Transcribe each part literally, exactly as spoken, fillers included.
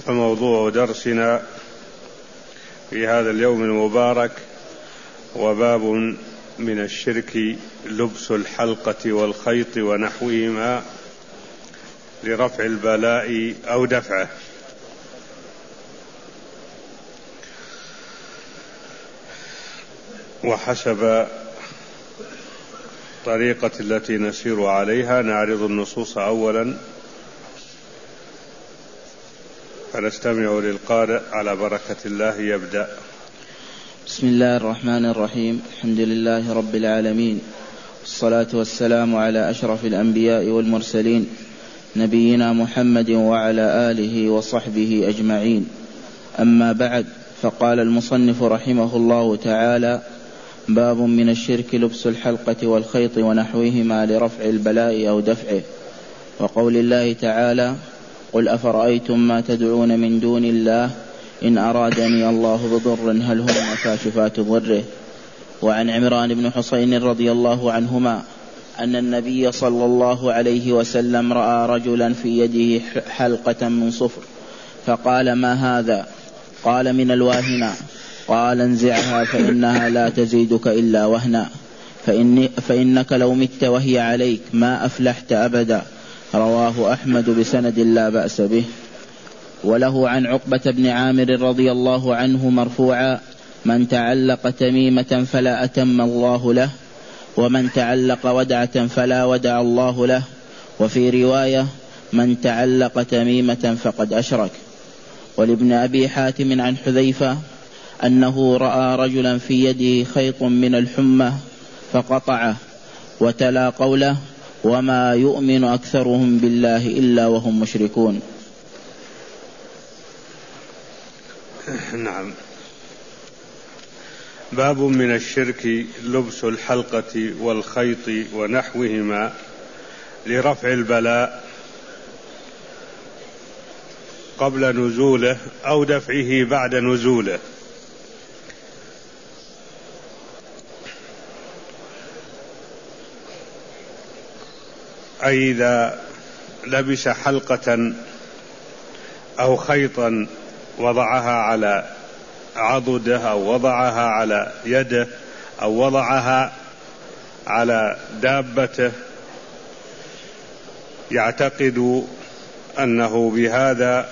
فموضوع درسنا في هذا اليوم المبارك وباب من الشرك لبس الحلقة والخيط ونحوهما لرفع البلاء أو دفعه. وحسب الطريقة التي نسير عليها نعرض النصوص أولا فنستمع للقارئ على بركة الله. يبدأ. بسم الله الرحمن الرحيم. الحمد لله رب العالمين، والصلاة والسلام على أشرف الأنبياء والمرسلين نبينا محمد وعلى آله وصحبه أجمعين. أما بعد، فقال المصنف رحمه الله تعالى: باب من الشرك لبس الحلقة والخيط ونحوهما لرفع البلاء أو دفعه. وقول الله تعالى: قل أفرأيتم ما تدعون من دون الله إن أرادني الله بضر هل هن كاشفات ضره. وعن عمران بن حسين رضي الله عنهما أن النبي صلى الله عليه وسلم رأى رجلا في يده حلقة من صفر فقال: ما هذا؟ قال: من الواهنة. قال: انزعها فإنها لا تزيدك إلا وهنا، فإن فإنك لو مت وهي عليك ما أفلحت أبدا. رواه أحمد بسند لا بأس به. وله عن عقبة بن عامر رضي الله عنه مرفوعا: من تعلق تميمة فلا أتم الله له، ومن تعلق ودعة فلا ودع الله له. وفي رواية: من تعلق تميمة فقد أشرك. ولابن أبي حاتم عن حذيفة أنه رأى رجلا في يده خيط من الحمى فقطعه، وتلا قوله: وما يؤمن أكثرهم بالله إلا وهم مشركون. نعم. باب من الشرك لبس الحلقة والخيط ونحوهما لرفع البلاء قبل نزوله أو دفعه بعد نزوله. أي إذا لبس حلقة أو خيطا وضعها على عضده أو وضعها على يده أو وضعها على دابته يعتقد أنه بهذا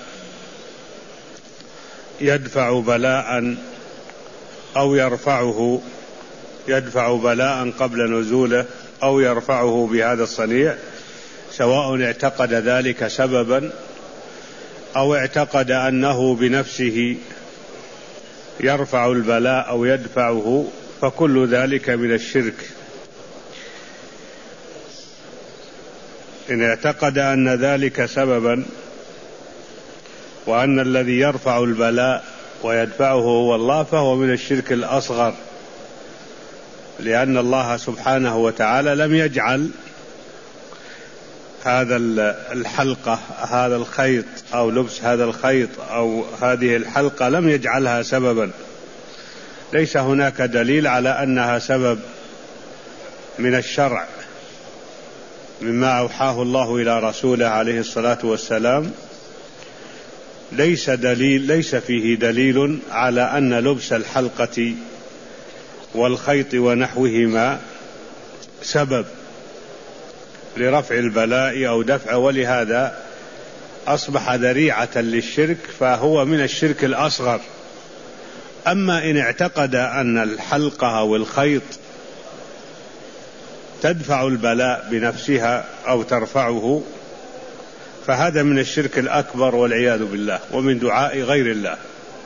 يدفع بلاء أو يرفعه يدفع بلاء قبل نزوله أو يرفعه بهذا الصنيع، سواء اعتقد ذلك سببا أو اعتقد أنه بنفسه يرفع البلاء أو يدفعه، فكل ذلك من الشرك. إن اعتقد أن ذلك سببا وأن الذي يرفع البلاء ويدفعه هو الله فهو من الشرك الأصغر، لأن الله سبحانه وتعالى لم يجعل هذا الحلقة هذا الخيط أو لبس هذا الخيط أو هذه الحلقة لم يجعلها سببا، ليس هناك دليل على أنها سبب من الشرع مما أوحاه الله إلى رسوله عليه الصلاة والسلام. ليس دليل ليس فيه دليل على أن لبس الحلقة والخيط ونحوهما سبب لرفع البلاء أو دفعه، ولهذا أصبح ذريعة للشرك، فهو من الشرك الأصغر. أما إن اعتقد أن الحلقة أو الخيط تدفع البلاء بنفسها أو ترفعه فهذا من الشرك الأكبر والعياذ بالله ومن دعاء غير الله.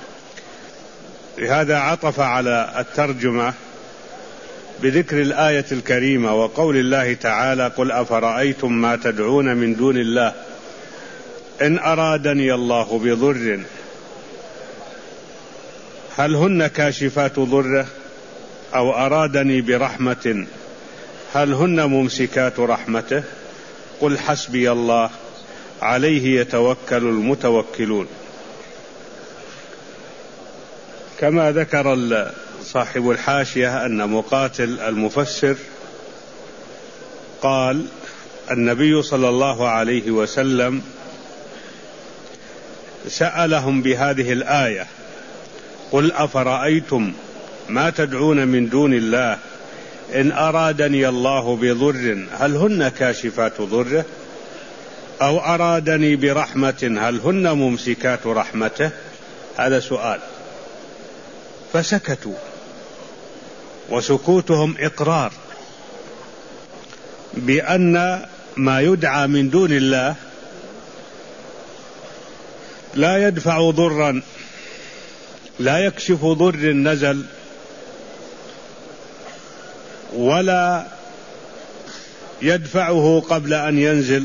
لهذا عطف على الترجمة بذكر الآية الكريمة وقول الله تعالى: قل أفرأيتم ما تدعون من دون الله إن أرادني الله بضر هل هن كاشفات ضره أو أرادني برحمة هل هن ممسكات رحمته قل حسبي الله عليه يتوكل المتوكلون. كما ذكر صاحب الحاشية أن مقاتل المفسر قال: النبي صلى الله عليه وسلم سألهم بهذه الآية: قل أفرأيتم ما تدعون من دون الله إن أرادني الله بضر هل هن كاشفات ضره أو أرادني برحمة هل هن ممسكات رحمته؟ هذا سؤال. فسكتوا، وسكوتهم إقرار بأن ما يدعى من دون الله لا يدفع ضرا، لا يكشف ضر نزل ولا يدفعه قبل أن ينزل،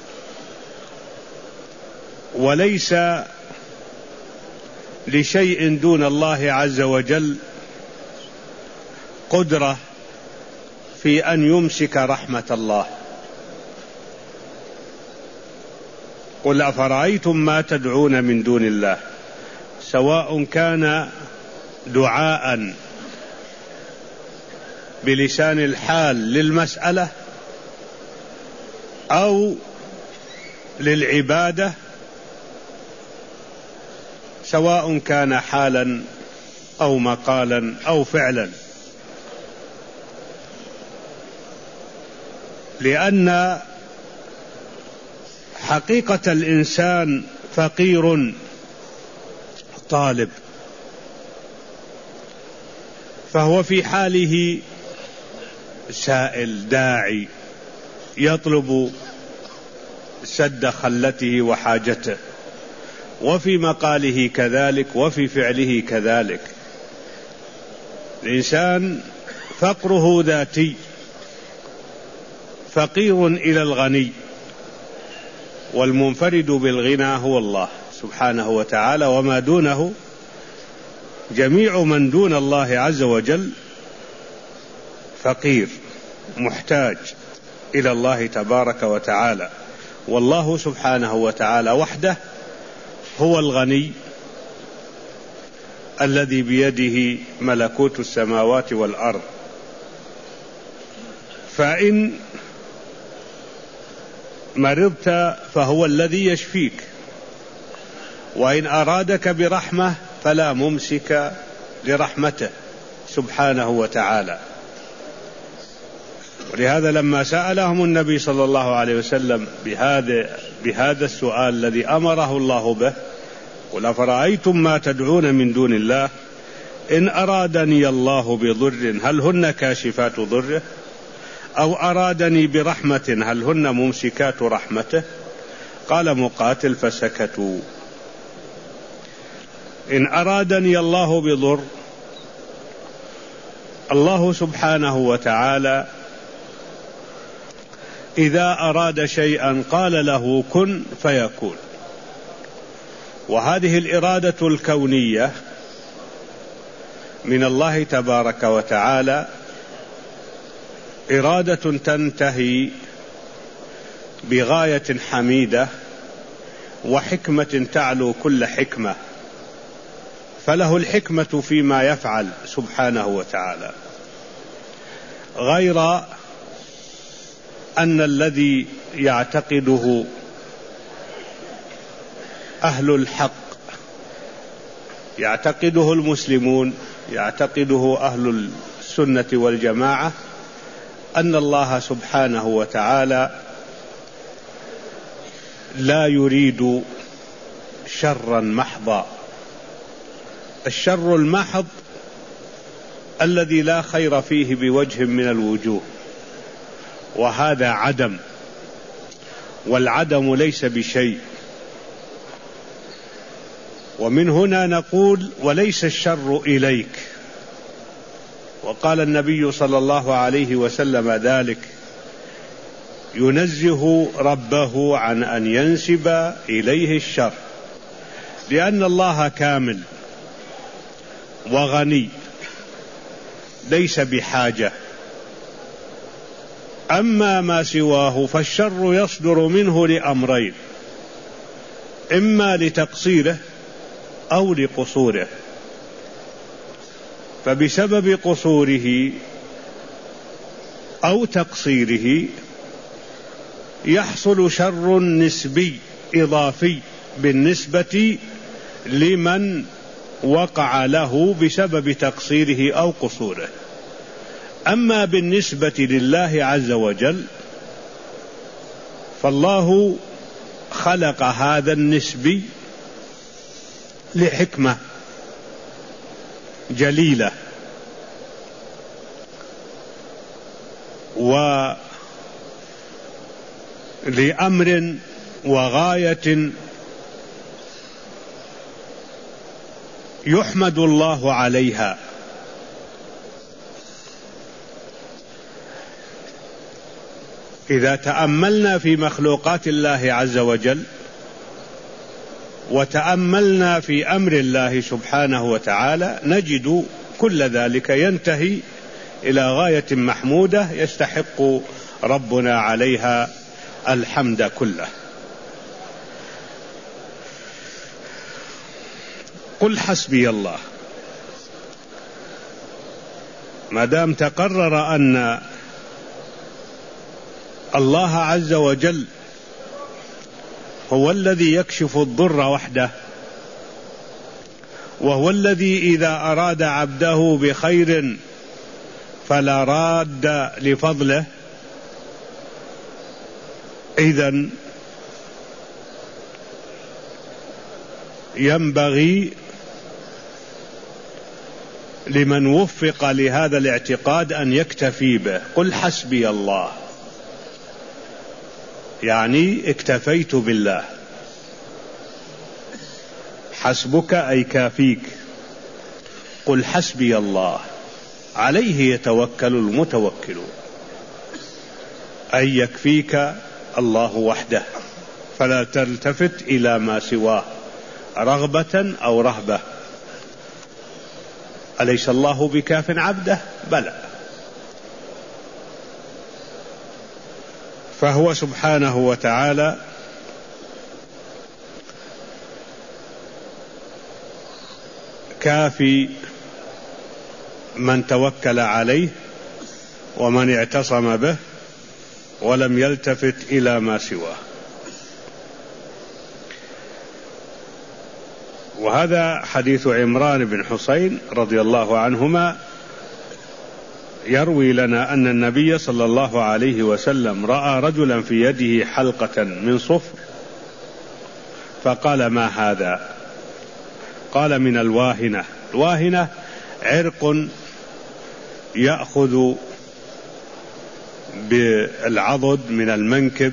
وليس لشيء دون الله عز وجل قدرة في أن يمسك رحمة الله. قل أفرأيتم ما تدعون من دون الله، سواء كان دعاء بلسان الحال للمسألة أو للعبادة، سواء كان حالا أو مقالا أو فعلا، لأن حقيقة الإنسان فقير طالب، فهو في حاله سائل داعي يطلب سد خلته وحاجته، وفي مقاله كذلك وفي فعله كذلك. الإنسان فقره ذاتي، فقير إلى الغني، والمنفرد بالغنى هو الله سبحانه وتعالى، وما دونه جميع من دون الله عز وجل فقير محتاج إلى الله تبارك وتعالى. والله سبحانه وتعالى وحده هو الغني الذي بيده ملكوت السماوات والأرض. فإن مرضت فهو الذي يشفيك، وإن أرادك برحمة فلا ممسك لرحمته سبحانه وتعالى. ولهذا لما سألهم النبي صلى الله عليه وسلم بهذا, بهذا السؤال الذي أمره الله به: قل أفرأيتم ما تدعون من دون الله إن أرادني الله بضر هل هن كاشفات ضره أو أرادني برحمة هل هن ممسكات رحمته؟ قال مقاتل: فسكتوا. إن أرادني الله بضر، الله سبحانه وتعالى إذا أراد شيئا قال له كن فيكون، وهذه الإرادة الكونية من الله تبارك وتعالى إرادة تنتهي بغاية حميدة وحكمة تعلو كل حكمة، فله الحكمة فيما يفعل سبحانه وتعالى، غير أن الذي يعتقده أهل الحق، يعتقده المسلمون، يعتقده أهل السنة والجماعة، أن الله سبحانه وتعالى لا يريد شرا محضا. الشر المحض الذي لا خير فيه بوجه من الوجوه، وهذا عدم، والعدم ليس بشيء. ومن هنا نقول: وليس الشر إليك. وقال النبي صلى الله عليه وسلم ذلك، ينزه ربه عن أن ينسب إليه الشر، لأن الله كامل وغني ليس بحاجة. أما ما سواه فالشر يصدر منه لأمرين: إما لتقصيره أو لقصوره، فبسبب قصوره أو تقصيره يحصل شر نسبي إضافي بالنسبة لمن وقع له بسبب تقصيره أو قصوره. أما بالنسبة لله عز وجل فالله خلق هذا النسبي لحكمة جليلة ولأمر وغاية يحمد الله عليها. إذا تأملنا في مخلوقات الله عز وجل وتأملنا في أمر الله سبحانه وتعالى نجد كل ذلك ينتهي إلى غاية محمودة يستحق ربنا عليها الحمد كله. قل حسبي الله، ما دام تقرر أن الله عز وجل هو الذي يكشف الضر وحده، وهو الذي إذا أراد عبده بخير فلا راد لفضله، إذن ينبغي لمن وفق لهذا الاعتقاد أن يكتفي به. قل حسبي الله، يعني اكتفيت بالله. حسبك أي كافيك. قل حسبي الله، عليه يتوكل المتوكلون، أي يكفيك الله وحده، فلا تلتفت إلى ما سواه رغبة أو رهبة. أليس الله بكاف عبده؟ بلى. فهو سبحانه وتعالى كافي من توكل عليه ومن اعتصم به ولم يلتفت إلى ما سواه. وهذا حديث عمران بن حسين رضي الله عنهما يروي لنا أن النبي صلى الله عليه وسلم رأى رجلا في يده حلقة من صفر فقال: ما هذا؟ قال: من الواهنة. الواهنة عرق يأخذ بالعضد من المنكب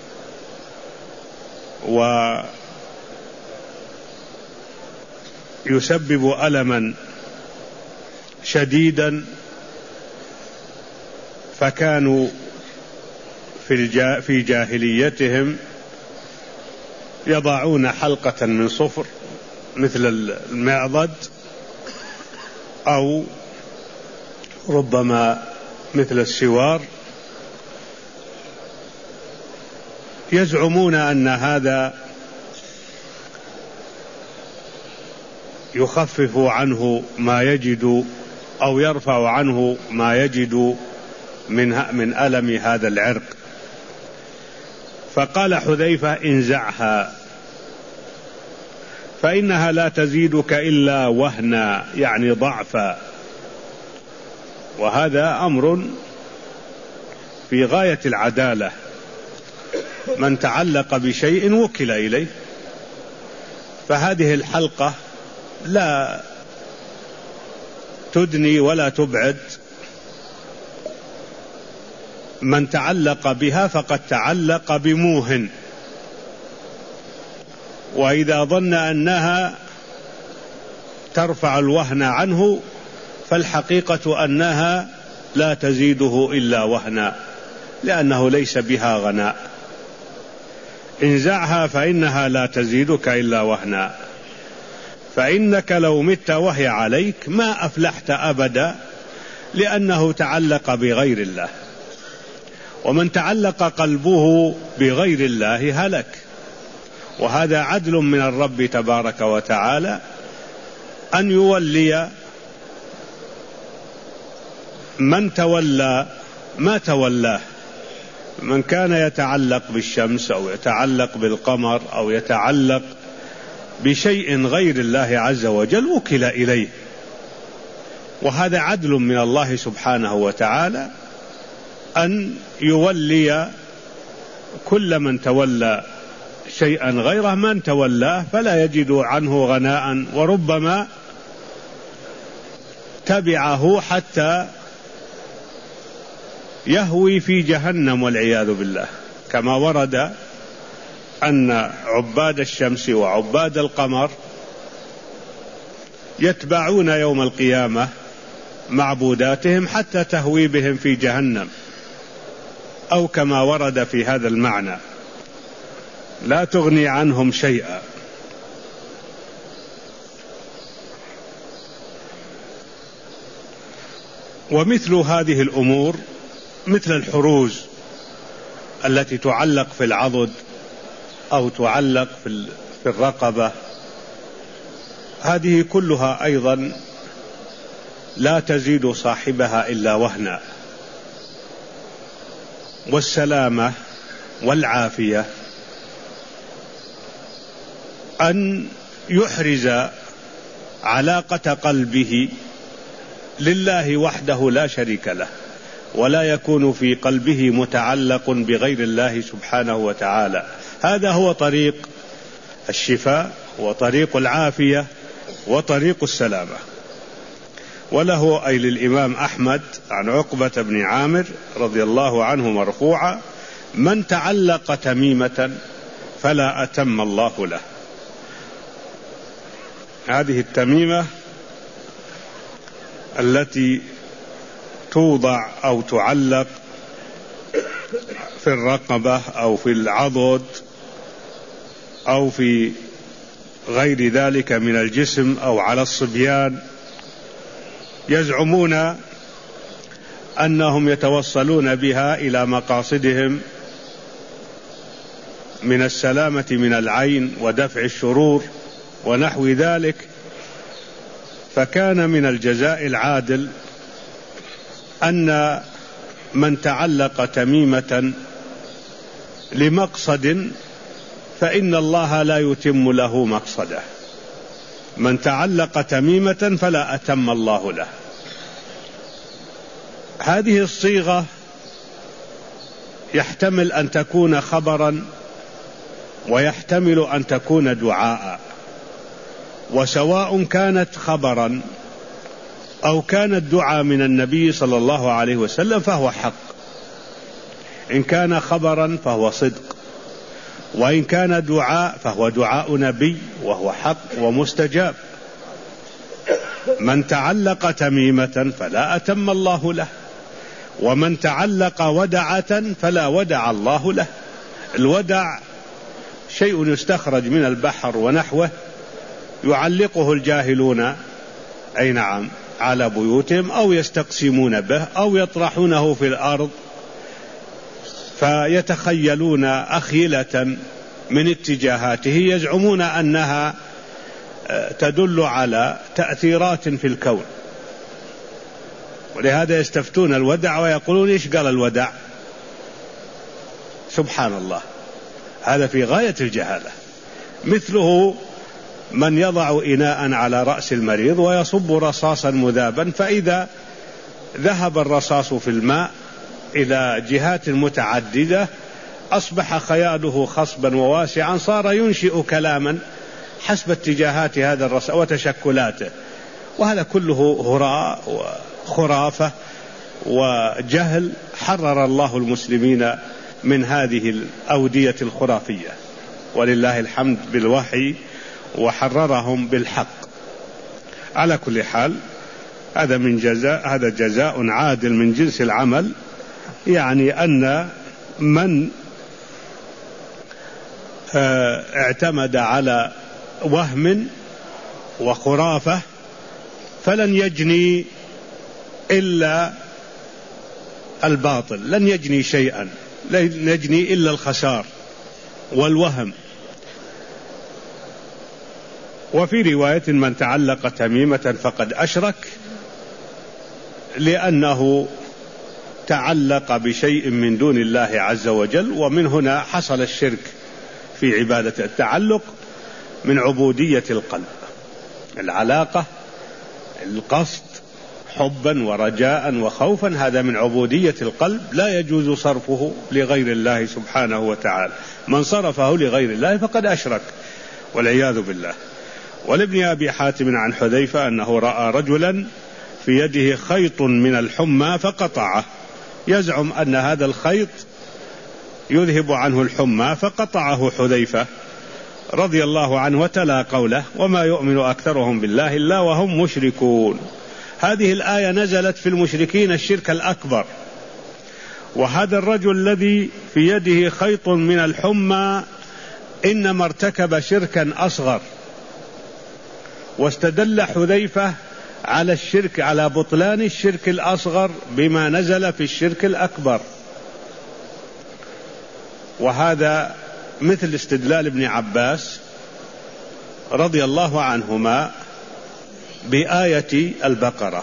ويسبب ألما شديدا، فكانوا في جاهليتهم يضعون حلقة من صفر مثل المعضد أو ربما مثل السوار، يزعمون أن هذا يخفف عنه ما يجد أو يرفع عنه ما يجد من من ألم هذا العرق. فقال حذيفة: انزعها فإنها لا تزيدك إلا وهنا، يعني ضعفا. وهذا أمر في غاية العدالة، من تعلق بشيء وكل إليه، فهذه الحلقة لا تدني ولا تبعد، من تعلق بها فقد تعلق بموهن، وإذا ظن أنها ترفع الوهن عنه فالحقيقة أنها لا تزيده إلا وهنا، لأنه ليس بها غناء. انزعها فإنها لا تزيدك إلا وهنا، فإنك لو مت وهي عليك ما أفلحت أبدا، لأنه تعلق بغير الله، ومن تعلق قلبه بغير الله هلك. وهذا عدل من الرب تبارك وتعالى أن يولي من تولى ما تولاه. من كان يتعلق بالشمس أو يتعلق بالقمر أو يتعلق بشيء غير الله عز وجل وكل إليه، وهذا عدل من الله سبحانه وتعالى أن يولي كل من تولى شيئا غيره من تولاه فلا يجد عنه غناء، وربما تبعه حتى يهوي في جهنم والعياذ بالله، كما ورد أن عباد الشمس وعباد القمر يتبعون يوم القيامة معبوداتهم حتى تهوي بهم في جهنم، أو كما ورد في هذا المعنى لا تغني عنهم شيئا. ومثل هذه الأمور مثل الحروز التي تعلق في العضد أو تعلق في الرقبة، هذه كلها أيضا لا تزيد صاحبها إلا وهنا. والسلامة والعافية أن يحرز علاقة قلبه لله وحده لا شريك له، ولا يكون في قلبه متعلق بغير الله سبحانه وتعالى. هذا هو طريق الشفاء وطريق العافية وطريق السلامة. وله أي للإمام أحمد عن عقبة بن عامر رضي الله عنه مرفوعا: من تعلق تميمة فلا أتم الله له. هذه التميمة التي توضع أو تعلق في الرقبة أو في العضد أو في غير ذلك من الجسم أو على الصبيان، يزعمون أنهم يتوصلون بها إلى مقاصدهم من السلامة من العين ودفع الشرور ونحو ذلك. فكان من الجزاء العادل أن من تعلق تميمة لمقصد فإن الله لا يتم له مقصده. من تعلق تميمة فلا أتم الله له. هذه الصيغة يحتمل أن تكون خبرا ويحتمل أن تكون دعاء، وسواء كانت خبرا أو كانت دعاء من النبي صلى الله عليه وسلم فهو حق. إن كان خبرا فهو صدق، وإن كان دعاء فهو دعاء نبي وهو حق ومستجاب. من تعلق تميمة فلا أتم الله له، ومن تعلق ودعة فلا ودع الله له. الودع شيء يستخرج من البحر ونحوه يعلقه الجاهلون أي نعم على بيوتهم أو يستقسمون به أو يطرحونه في الأرض فيتخيلون أخيلة من اتجاهاته يزعمون أنها تدل على تأثيرات في الكون، ولهذا يستفتون الودع ويقولون إيش قال الودع؟ سبحان الله، هذا في غاية الجهالة. مثله من يضع إناء على رأس المريض ويصب رصاصا مذابا، فإذا ذهب الرصاص في الماء إلى جهات متعددة أصبح خياله خصبا وواسعا، صار ينشئ كلاما حسب اتجاهات هذا الرصاص وتشكلاته، وهذا كله هراء وخرافة وجهل. حرر الله المسلمين من هذه الأودية الخرافية ولله الحمد بالوحي، وحررهم بالحق. على كل حال هذا من جزاء هذا جزاء عادل من جنس العمل، يعني أن من اعتمد على وهم وخرافة فلن يجني إلا الباطل، لن يجني شيئا، لن يجني إلا الخسار والوهم. وفي رواية من تعلق تميمة فقد أشرك، لأنه تعلق بشيء من دون الله عز وجل، ومن هنا حصل الشرك في عبادة التعلق. من عبودية القلب. العلاقة، القصد، حبا ورجاء وخوفا، هذا من عبودية القلب، لا يجوز صرفه لغير الله سبحانه وتعالى. من صرفه لغير الله فقد أشرك والعياذ بالله. ولابن أبي حاتم عن حذيفة أنه رأى رجلا في يده خيط من الحمى فقطعه، يزعم أن هذا الخيط يذهب عنه الحمى، فقطعه حذيفة رضي الله عنه وتلا قوله: وما يؤمن أكثرهم بالله إلا وهم مشركون. هذه الآية نزلت في المشركين الشرك الأكبر، وهذا الرجل الذي في يده خيط من الحمى إنما ارتكب شركا أصغر، واستدل حذيفة على الشرك، على بطلان الشرك الأصغر بما نزل في الشرك الأكبر. وهذا مثل استدلال ابن عباس رضي الله عنهما بآية البقرة: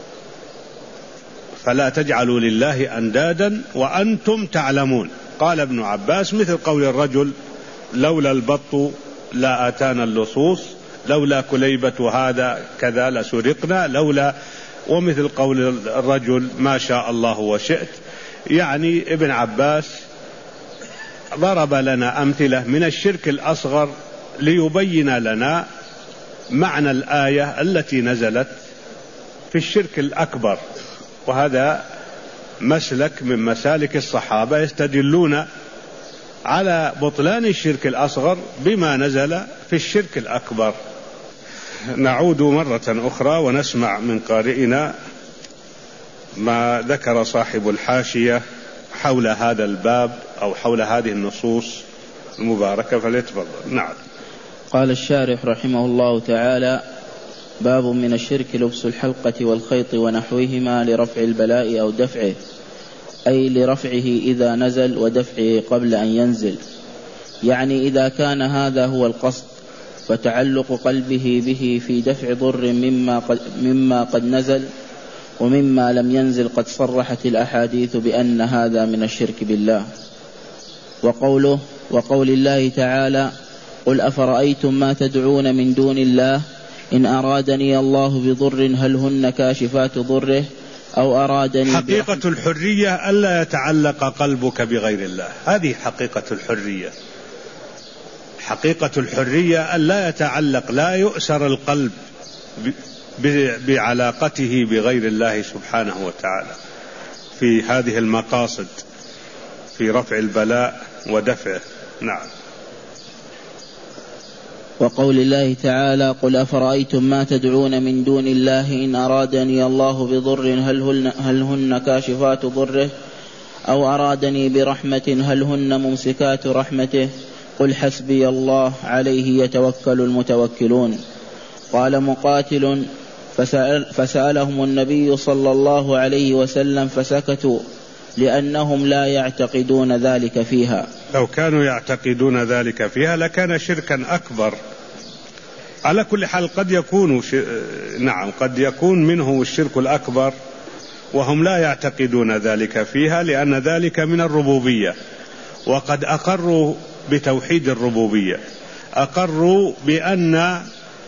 فلا تجعلوا لله أندادا وأنتم تعلمون. قال ابن عباس مثل قول الرجل: لولا البط لا أتانا اللصوص، لولا كليبة هذا كذا لسرقنا، لولا، ومثل قول الرجل: ما شاء الله وشئت. يعني ابن عباس ضرب لنا أمثلة من الشرك الأصغر ليبين لنا معنى الآية التي نزلت في الشرك الأكبر. وهذا مسلك من مسالك الصحابة، يستدلون على بطلان الشرك الأصغر بما نزل في الشرك الأكبر. نعود مرة أخرى ونسمع من قارئنا ما ذكر صاحب الحاشية حول هذا الباب أو حول هذه النصوص المباركة، فليتفضل. نعم. قال الشارح رحمه الله تعالى: باب من الشرك لبس الحلقة والخيط ونحوهما لرفع البلاء أو دفعه، أي لرفعه إذا نزل ودفعه قبل أن ينزل، يعني إذا كان هذا هو القصد، فتعلق قلبه به في دفع ضر مما قد, مما قد نزل ومما لم ينزل قد صرحت الأحاديث بأن هذا من الشرك بالله. وقوله وقول الله تعالى: قل أفرأيتم ما تدعون من دون الله إن أرادني الله بضر هل هن كاشفات ضره أو أرادني. حقيقة الحرية ألا يتعلق قلبك بغير الله، هذه حقيقة الحرية. حقيقة الحرية ألا يتعلق، لا يؤسر القلب بعلاقته بغير الله سبحانه وتعالى في هذه المقاصد، في رفع البلاء ودفعه. نعم. وقول الله تعالى: قل أفرأيتم ما تدعون من دون الله إن أرادني الله بضر هل هن, هل هن كاشفات ضره أو أرادني برحمة هل هن ممسكات رحمته قل حسبي الله عليه يتوكل المتوكلون. قال مقاتل: فسأل فسألهم النبي صلى الله عليه وسلم فسكتوا لأنهم لا يعتقدون ذلك فيها. لو كانوا يعتقدون ذلك فيها لكان شركا أكبر. على كل حال قد يكون ش... نعم قد يكون منه الشرك الأكبر وهم لا يعتقدون ذلك فيها، لأن ذلك من الربوبية، وقد أقروا بتوحيد الربوبية، أقروا بأن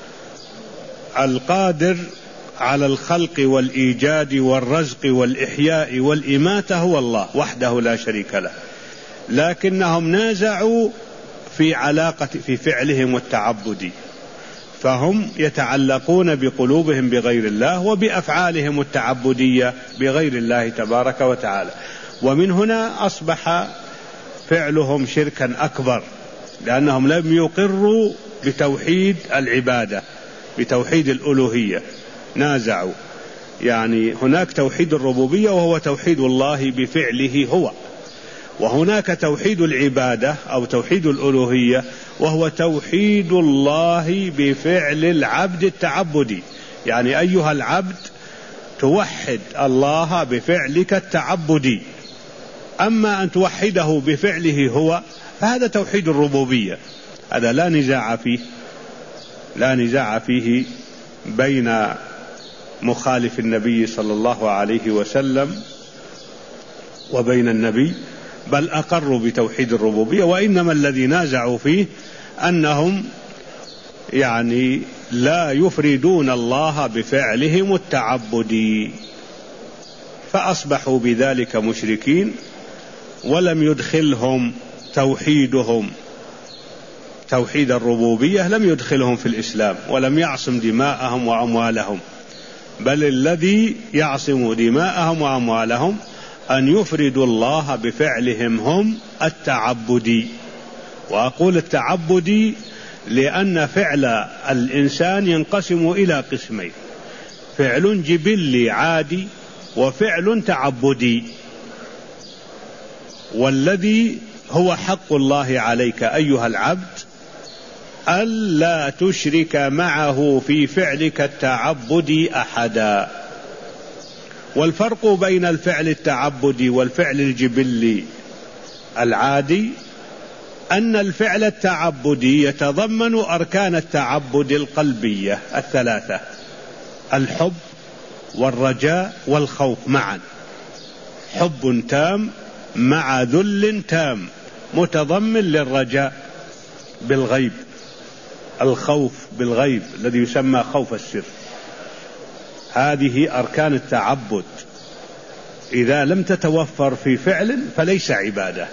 القادر على الخلق والإيجاد والرزق والإحياء والإماتة هو الله وحده لا شريك له، لكنهم نازعوا في علاقة في فعلهم التعبدي، فهم يتعلقون بقلوبهم بغير الله وبأفعالهم التعبدية بغير الله تبارك وتعالى، ومن هنا أصبح فعلهم شركا أكبر، لأنهم لم يقروا بتوحيد العبادة، بتوحيد الألوهية، نازعوا. يعني هناك توحيد الربوبية وهو توحيد الله بفعله هو، وهناك توحيد العبادة أو توحيد الألوهية وهو توحيد الله بفعل العبد التعبدي. يعني أيها العبد توحد الله بفعلك التعبدي، أما أن توحده بفعله هو فهذا توحيد الربوبية، هذا لا نزاع فيه، لا نزاع فيه بين مخالف النبي صلى الله عليه وسلم وبين النبي، بل أقروا بتوحيد الربوبية، وإنما الذي نازعوا فيه أنهم يعني لا يفردون الله بفعلهم التعبدي، فأصبحوا بذلك مشركين، ولم يدخلهم توحيدهم توحيد الربوبية لم يدخلهم في الإسلام، ولم يعصم دماءهم وأموالهم، بل الذي يعصم دماءهم وأموالهم أن يفردوا الله بفعلهم هم التعبدي. وأقول التعبدي لأن فعل الإنسان ينقسم إلى قسمين: فعل جبلي عادي وفعل تعبدي. والذي هو حق الله عليك أيها العبد ألا تشرك معه في فعلك التعبدي أحدا. والفرق بين الفعل التعبدي والفعل الجبلي العادي أن الفعل التعبدي يتضمن أركان التعبد القلبية الثلاثة: الحب والرجاء والخوف معا، حب تام مع ذل تام متضمن للرجاء بالغيب، الخوف بالغيب الذي يسمى خوف السر. هذه أركان التعبد، إذا لم تتوفر في فعل فليس عبادة.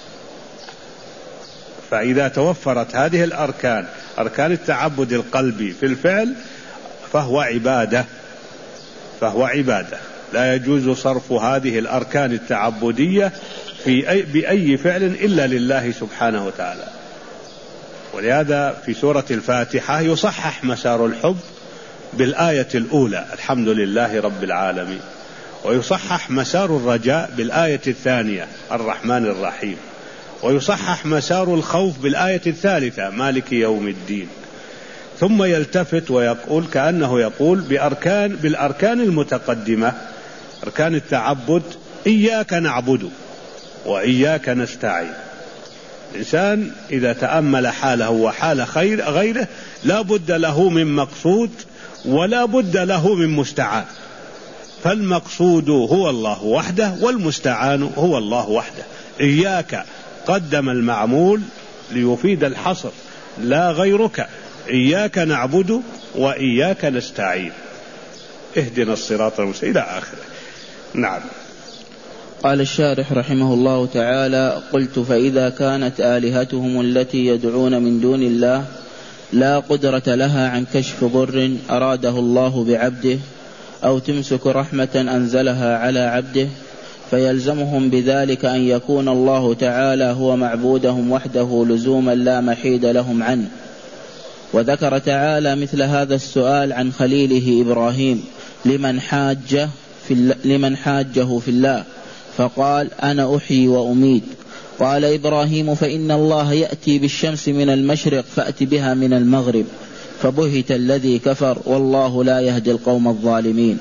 فإذا توفرت هذه الأركان، أركان التعبد القلبي في الفعل، فهو عبادة فهو عبادة لا يجوز صرف هذه الأركان التعبدية في أي بأي فعل إلا لله سبحانه وتعالى. ولهذا في سورة الفاتحة يصحح مسار الحب بالآية الأولى: الحمد لله رب العالمين، ويصحح مسار الرجاء بالآية الثانية: الرحمن الرحيم، ويصحح مسار الخوف بالآية الثالثة: مالك يوم الدين. ثم يلتفت ويقول كأنه يقول بأركان بالأركان المتقدمة، أركان التعبد: إياك نعبد وإياك نستعين. الإنسان إذا تأمل حاله وحال خير غيره لا بد له من مقصود ولا بد له من مستعان، فالمقصود هو الله وحده والمستعان هو الله وحده. إياك قدم المعمول ليفيد الحصر، لا غيرك. إياك نعبد وإياك نستعين، اهدنا الصراط المستقيم إلى آخره. نعم. قال الشارح رحمه الله تعالى: قلت: فإذا كانت آلهتهم التي يدعون من دون الله لا قدرة لها عن كشف ضر أراده الله بعبده أو تمسك رحمة أنزلها على عبده، فيلزمهم بذلك أن يكون الله تعالى هو معبودهم وحده لزوما لا محيد لهم عنه. وذكر تعالى مثل هذا السؤال عن خليله إبراهيم لمن حاجه في, لمن حاجه في الله، فقال: أنا أحيي وأميت. قال إبراهيم: فإن الله يأتي بالشمس من المشرق فأت بها من المغرب، فبهت الذي كفر والله لا يهدي القوم الظالمين.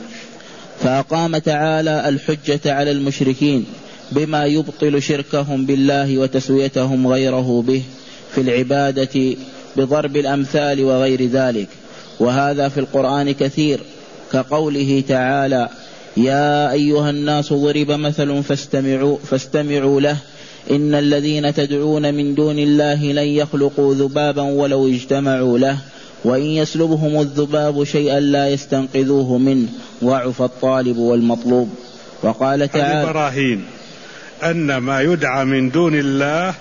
فأقام تعالى الحجة على المشركين بما يبطل شركهم بالله وتسويتهم غيره به في العبادة بضرب الأمثال وغير ذلك، وهذا في القرآن كثير، كقوله تعالى: يا أيها الناس ضرب مثل فاستمعوا, فاستمعوا له إن الذين تدعون من دون الله لن يخلقوا ذبابا ولو اجتمعوا له وإن يسلبهم الذباب شيئا لا يستنقذوه منه ضعف الطالب والمطلوب. وقال تعالى: إبراهيم أن ما يدعى من دون الله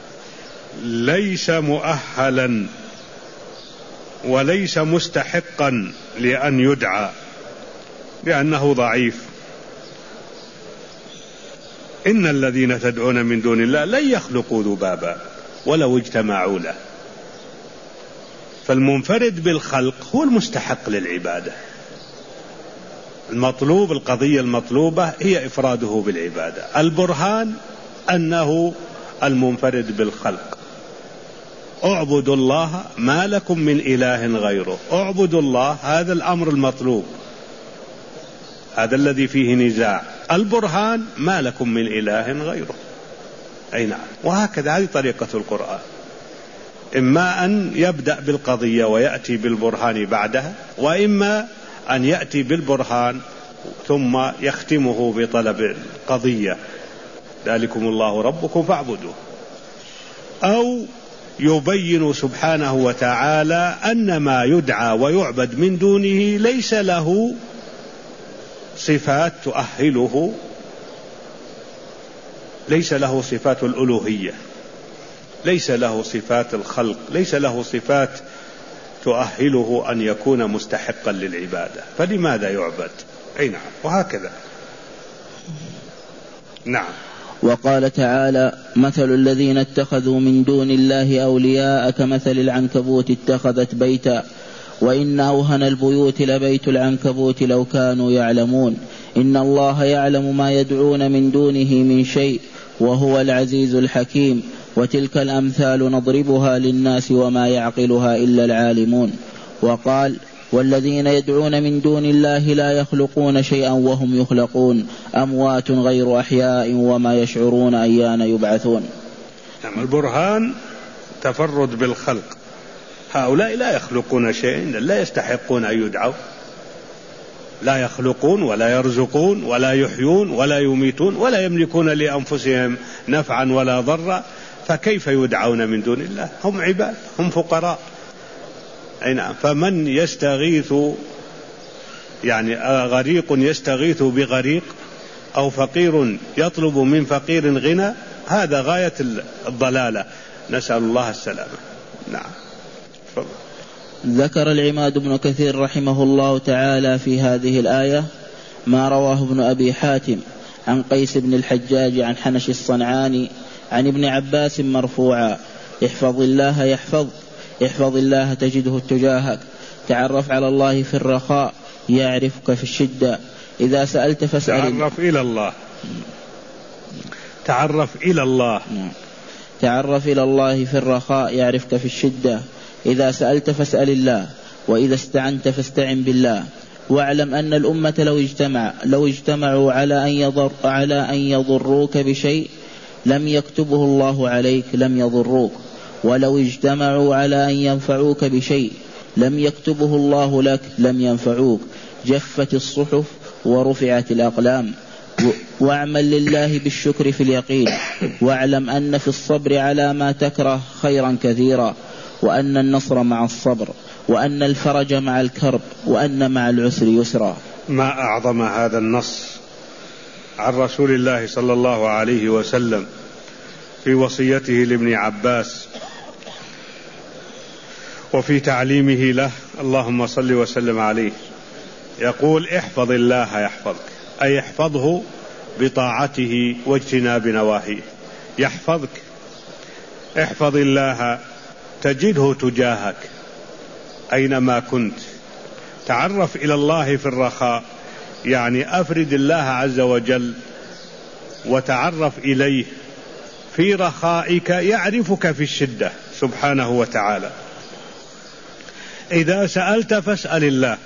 ليس مؤهلا وليس مستحقا لأن يدعى لأنه ضعيف. إن الذين تدعون من دون الله لن يخلقوا ذبابا ولو اجتمعوا له. فالمنفرد بالخلق هو المستحق للعبادة. المطلوب القضية المطلوبة هي إفراده بالعبادة. البرهان أنه المنفرد بالخلق. اعبدوا الله ما لكم من إله غيره، اعبدوا الله، هذا الأمر المطلوب، هذا الذي فيه نزاع. البرهان ما لكم من إله غيره. أي نعم. وهكذا هذه طريقة القرآن، إما أن يبدأ بالقضية ويأتي بالبرهان بعدها، وإما أن يأتي بالبرهان ثم يختمه بطلب القضية: ذلكم الله ربكم فاعبدوه. أو يبين سبحانه وتعالى أن ما يدعى ويعبد من دونه ليس له صفات تؤهله، ليس له صفات الألوهية، ليس له صفات الخلق، ليس له صفات تؤهله أن يكون مستحقا للعبادة، فلماذا يعبد؟ أي نعم، وهكذا. نعم. وقال تعالى: مثل الذين اتخذوا من دون الله أولياء كمثل العنكبوت اتخذت بيتا وإن أوهن البيوت لبيت العنكبوت لو كانوا يعلمون إن الله يعلم ما يدعون من دونه من شيء وهو العزيز الحكيم وتلك الأمثال نضربها للناس وما يعقلها إلا العالمون. وقال: والذين يدعون من دون الله لا يخلقون شيئا وهم يخلقون أموات غير أحياء وما يشعرون أيان يبعثون. نعم. البرهان تفرد بالخلق، هؤلاء لا يخلقون شيئا، لا يستحقون أن يدعوا، لا يخلقون ولا يرزقون ولا يحيون ولا يميتون ولا يملكون لأنفسهم نفعا ولا ضرا، فكيف يدعون من دون الله؟ هم عباد، هم فقراء. أي نعم. فمن يستغيث، يعني غريق يستغيث بغريق، أو فقير يطلب من فقير غنى، هذا غاية الضلالة، نسأل الله السلامة. نعم. فضل. ذكر العماد بن كثير رحمه الله تعالى في هذه الآية ما رواه ابن أبي حاتم عن قيس بن الحجاج عن حنش الصنعاني عن ابن عباس مرفوعا: احفظ الله يحفظ احفظ الله تجده تجاهك، تعرف على الله في الرخاء يعرفك في الشدة، إذا سألت فاسأل. تعرف إلى الله، تعرف إلى الله. تعرف إلى الله في الرخاء يعرفك في الشدة، إذا سألت فاسأل الله، وإذا استعنت فاستعن بالله. واعلم أن الأمة لو اجتمع لو اجتمعوا على أن يضر على أن يضروك بشيء لم يكتبه الله عليك لم يضروك، ولو اجتمعوا على أن ينفعوك بشيء لم يكتبه الله لك لم ينفعوك. جفت الصحف ورفعت الأقلام. واعمل لله بالشكر في اليقين، واعلم أن في الصبر على ما تكره خيرا كثيرا، وأن النصر مع الصبر، وأن الفرج مع الكرب، وأن مع العسر يسرا. ما أعظم هذا النص عن رسول الله صلى الله عليه وسلم في وصيته لابن عباس وفي تعليمه له، اللهم صل وسلم عليه، يقول: احفظ الله يحفظك، أي احفظه بطاعته واجتناب نواهيه، يحفظك. احفظ الله تجده تجاهك أينما كنت. تعرف إلى الله في الرخاء، يعني أفرد الله عز وجل وتعرف إليه في رخائك يعرفك في الشدة سبحانه وتعالى. إذا سألت فاسأل الله،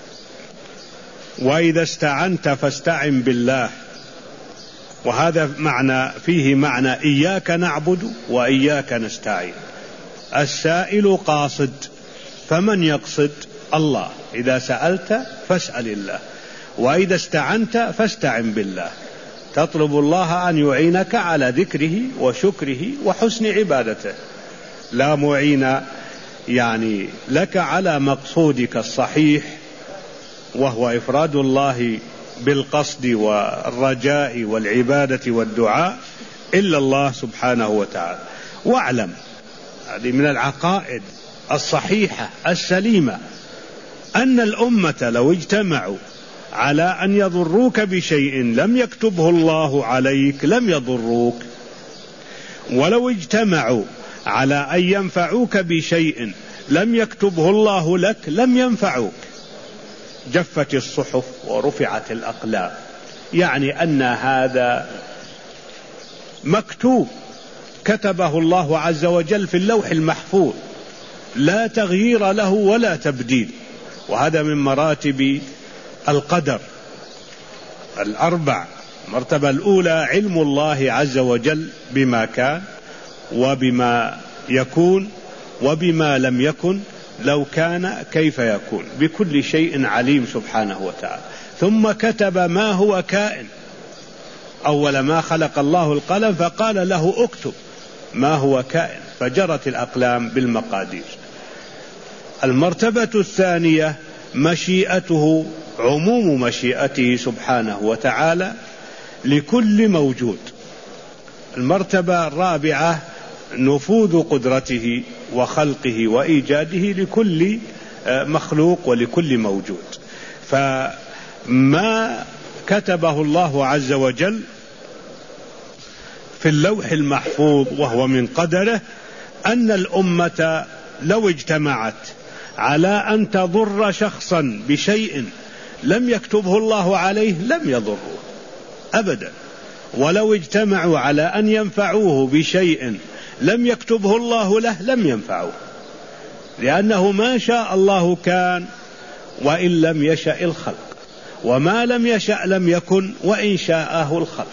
وإذا استعنت فاستعن بالله. وهذا معنى فيه معنى إياك نعبد وإياك نستعين. السائل قاصد، فمن يقصد؟ الله. إذا سألت فاسأل الله، وإذا استعنت فاستعن بالله، تطلب الله أن يعينك على ذكره وشكره وحسن عبادته، لا معين يعني لك على مقصودك الصحيح وهو إفراد الله بالقصد والرجاء والعبادة والدعاء إلا الله سبحانه وتعالى. واعلم، هذه من العقائد الصحيحة السليمة، أن الأمة لو اجتمعوا على أن يضروك بشيء لم يكتبه الله عليك لم يضروك، ولو اجتمعوا على أن ينفعوك بشيء لم يكتبه الله لك لم ينفعوك. جفت الصحف ورفعت الأقلام، يعني أن هذا مكتوب، كتبه الله عز وجل في اللوح المحفوظ، لا تغيير له ولا تبديل. وهذا من مراتب القدر الأربع. المرتبة الأولى علم الله عز وجل بما كان وبما يكون وبما لم يكن، لو كان كيف يكون، بكل شيء عليم سبحانه وتعالى. ثم كتب ما هو كائن. أول ما خلق الله القلم فقال له اكتب، ما هو كائن، فجرت الأقلام بالمقادير. المرتبة الثانية مشيئته، عموم مشيئته سبحانه وتعالى لكل موجود. المرتبة الرابعة نفوذ قدرته وخلقه وإيجاده لكل مخلوق ولكل موجود. فما كتبه الله عز وجل في اللوح المحفوظ وهو من قدره أن الأمة لو اجتمعت على أن تضر شخصا بشيء لم يكتبه الله عليه لم يضره أبدا، ولو اجتمعوا على أن ينفعوه بشيء لم يكتبه الله له لم ينفعوه، لأنه ما شاء الله كان وإن لم يشأ الخلق، وما لم يشأ لم يكن وإن شاءه الخلق.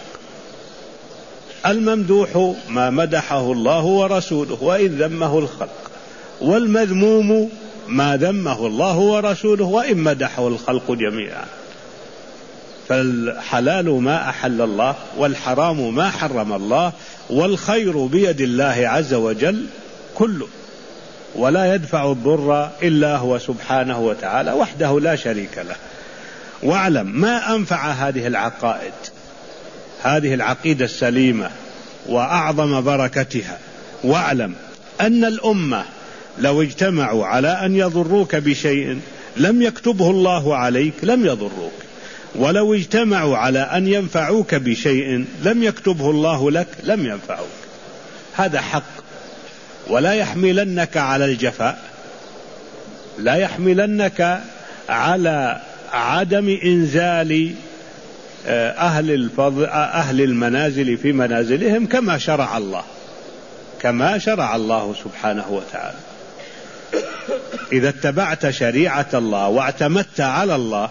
الممدوح ما مدحه الله ورسوله وإن ذمه الخلق، والمذموم ما ذمه الله ورسوله وإن مدحه الخلق جميعا. فالحلال ما أحل الله، والحرام ما حرم الله، والخير بيد الله عز وجل كله، ولا يدفع الضر إلا هو سبحانه وتعالى وحده لا شريك له. واعلم ما أنفع هذه العقائد، هذه العقيدة السليمة وأعظم بركتها، واعلم أن الأمة لو اجتمعوا على أن يضروك بشيء لم يكتبه الله عليك لم يضروك، ولو اجتمعوا على أن ينفعوك بشيء لم يكتبه الله لك لم ينفعوك. هذا حق، ولا يحملنك على الجفاء، لا يحملنك على عدم إنزال أهل الفضل أهل المنازل في منازلهم كما شرع الله، كما شرع الله سبحانه وتعالى. إذا اتبعت شريعة الله واعتمدت على الله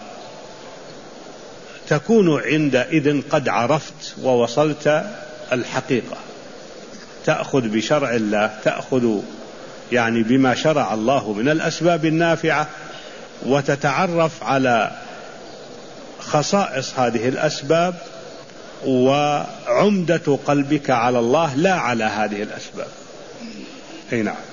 تكون عندئذ قد عرفت ووصلت الحقيقة، تأخذ بشرع الله، تأخذ يعني بما شرع الله من الأسباب النافعة، وتتعرف على خصائص هذه الأسباب، وعمدة قلبك على الله لا على هذه الأسباب. أي نعم.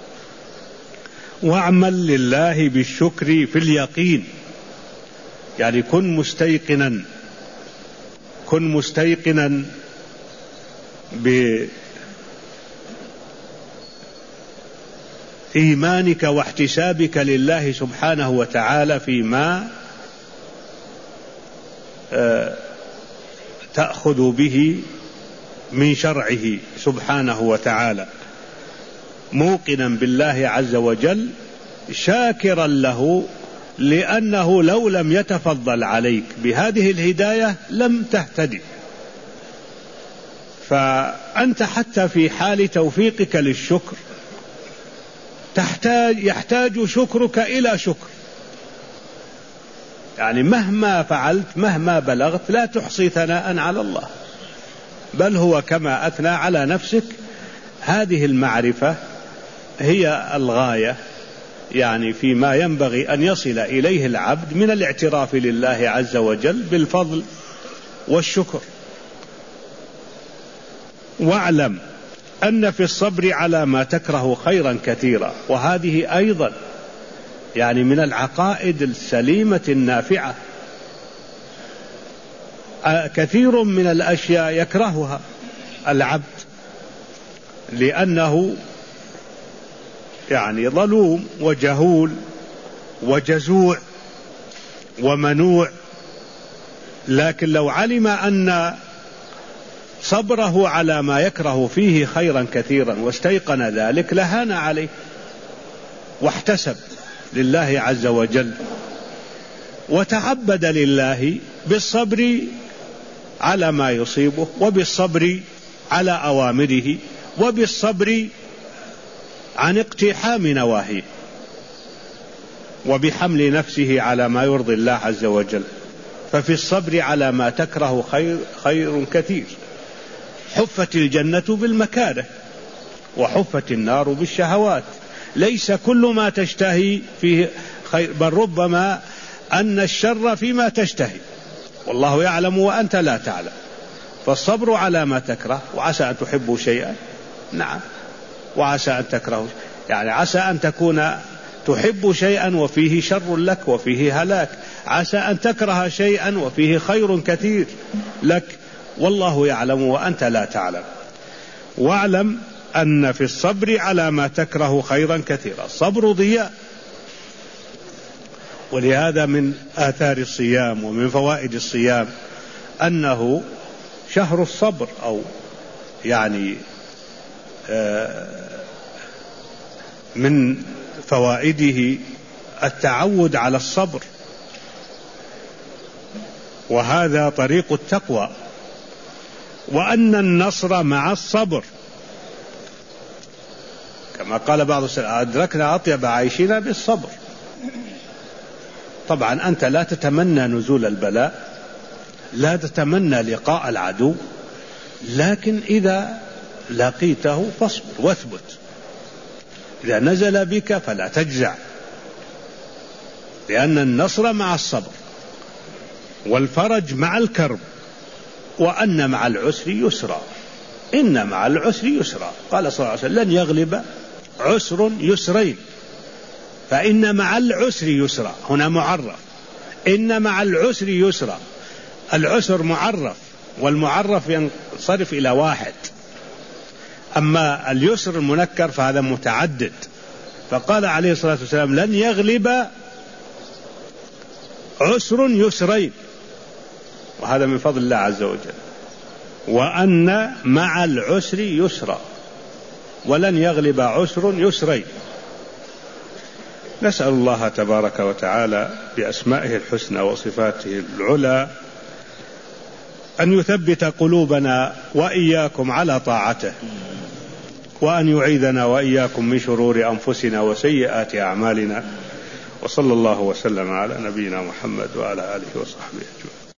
واعمل لله بالشكر في اليقين، يعني كن مستيقنا، كن مستيقنا بإيمانك واحتسابك لله سبحانه وتعالى فيما تأخذ به من شرعه سبحانه وتعالى، موقنا بالله عز وجل، شاكرا له، لأنه لو لم يتفضل عليك بهذه الهداية لم تهتدي. فأنت حتى في حال توفيقك للشكر تحتاج يحتاج شكرك إلى شكر، يعني مهما فعلت مهما بلغت لا تحصي ثناء على الله، بل هو كما أثنى على نفسك. هذه المعرفة هي الغاية يعني فيما ينبغي أن يصل إليه العبد من الاعتراف لله عز وجل بالفضل والشكر. واعلم أن في الصبر على ما تكره خيرا كثيرا، وهذه أيضا يعني من العقائد السليمة النافعة. كثير من الأشياء يكرهها العبد لأنه يعني ظلوم وجهول وجزوع ومنوع، لكن لو علم أن صبره على ما يكره فيه خيرا كثيرا واستيقن ذلك لهان عليه واحتسب لله عز وجل، وتعبد لله بالصبر على ما يصيبه، وبالصبر على أوامره، وبالصبر عن اقتحام نواهيه، وبحمل نفسه على ما يرضي الله عز وجل. ففي الصبر على ما تكره خير, خير كثير. حفت الجنة بالمكاره وحفت النار بالشهوات، ليس كل ما تشتهي فيه خير، بل ربما أن الشر فيما تشتهي والله يعلم وأنت لا تعلم. فالصبر على ما تكره، وعسى أن تحبوا شيئا نعم. وعسى أن تكرهوا، يعني عسى أن تكون تحب شيئا وفيه شر لك وفيه هلاك، عسى أن تكره شيئا وفيه خير كثير لك، والله يعلم وأنت لا تعلم. واعلم أن في الصبر على ما تكره خيرا كثيرا. الصبر ضياء، ولهذا من آثار الصيام ومن فوائد الصيام أنه شهر الصبر، أو يعني من فوائده التعود على الصبر، وهذا طريق التقوى، وأن النصر مع الصبر، كما قال بعض السلف: أدركنا أطيب عيشنا بالصبر. طبعا أنت لا تتمنى نزول البلاء، لا تتمنى لقاء العدو، لكن إذا لقيته فاصبر واثبت. إذا نزل بك فلا تجزع، لأن النصر مع الصبر، والفرج مع الكرب، وأن مع العسر يسرا، إن مع العسر يسرا. قال صلى الله عليه وسلم: لن يغلب عسر يسرين، فإن مع العسر يسرا. هنا معرف، إن مع العسر يسرا. العسر معرف، والمعرف ينصرف إلى واحد، أما اليسر المنكر فهذا متعدد. فقال عليه الصلاة والسلام: لن يغلب عسر يسرين، وهذا من فضل الله عز وجل. وأن مع العسر يسرا، ولن يغلب عسر يسرين. نسأل الله تبارك وتعالى بأسمائه الحسنى وصفاته العلى أن يثبت قلوبنا وإياكم على طاعته، وأن يعيذنا وإياكم من شرور أنفسنا وسيئات أعمالنا. وصلى الله وسلم على نبينا محمد وعلى آله وصحبه أجمعين.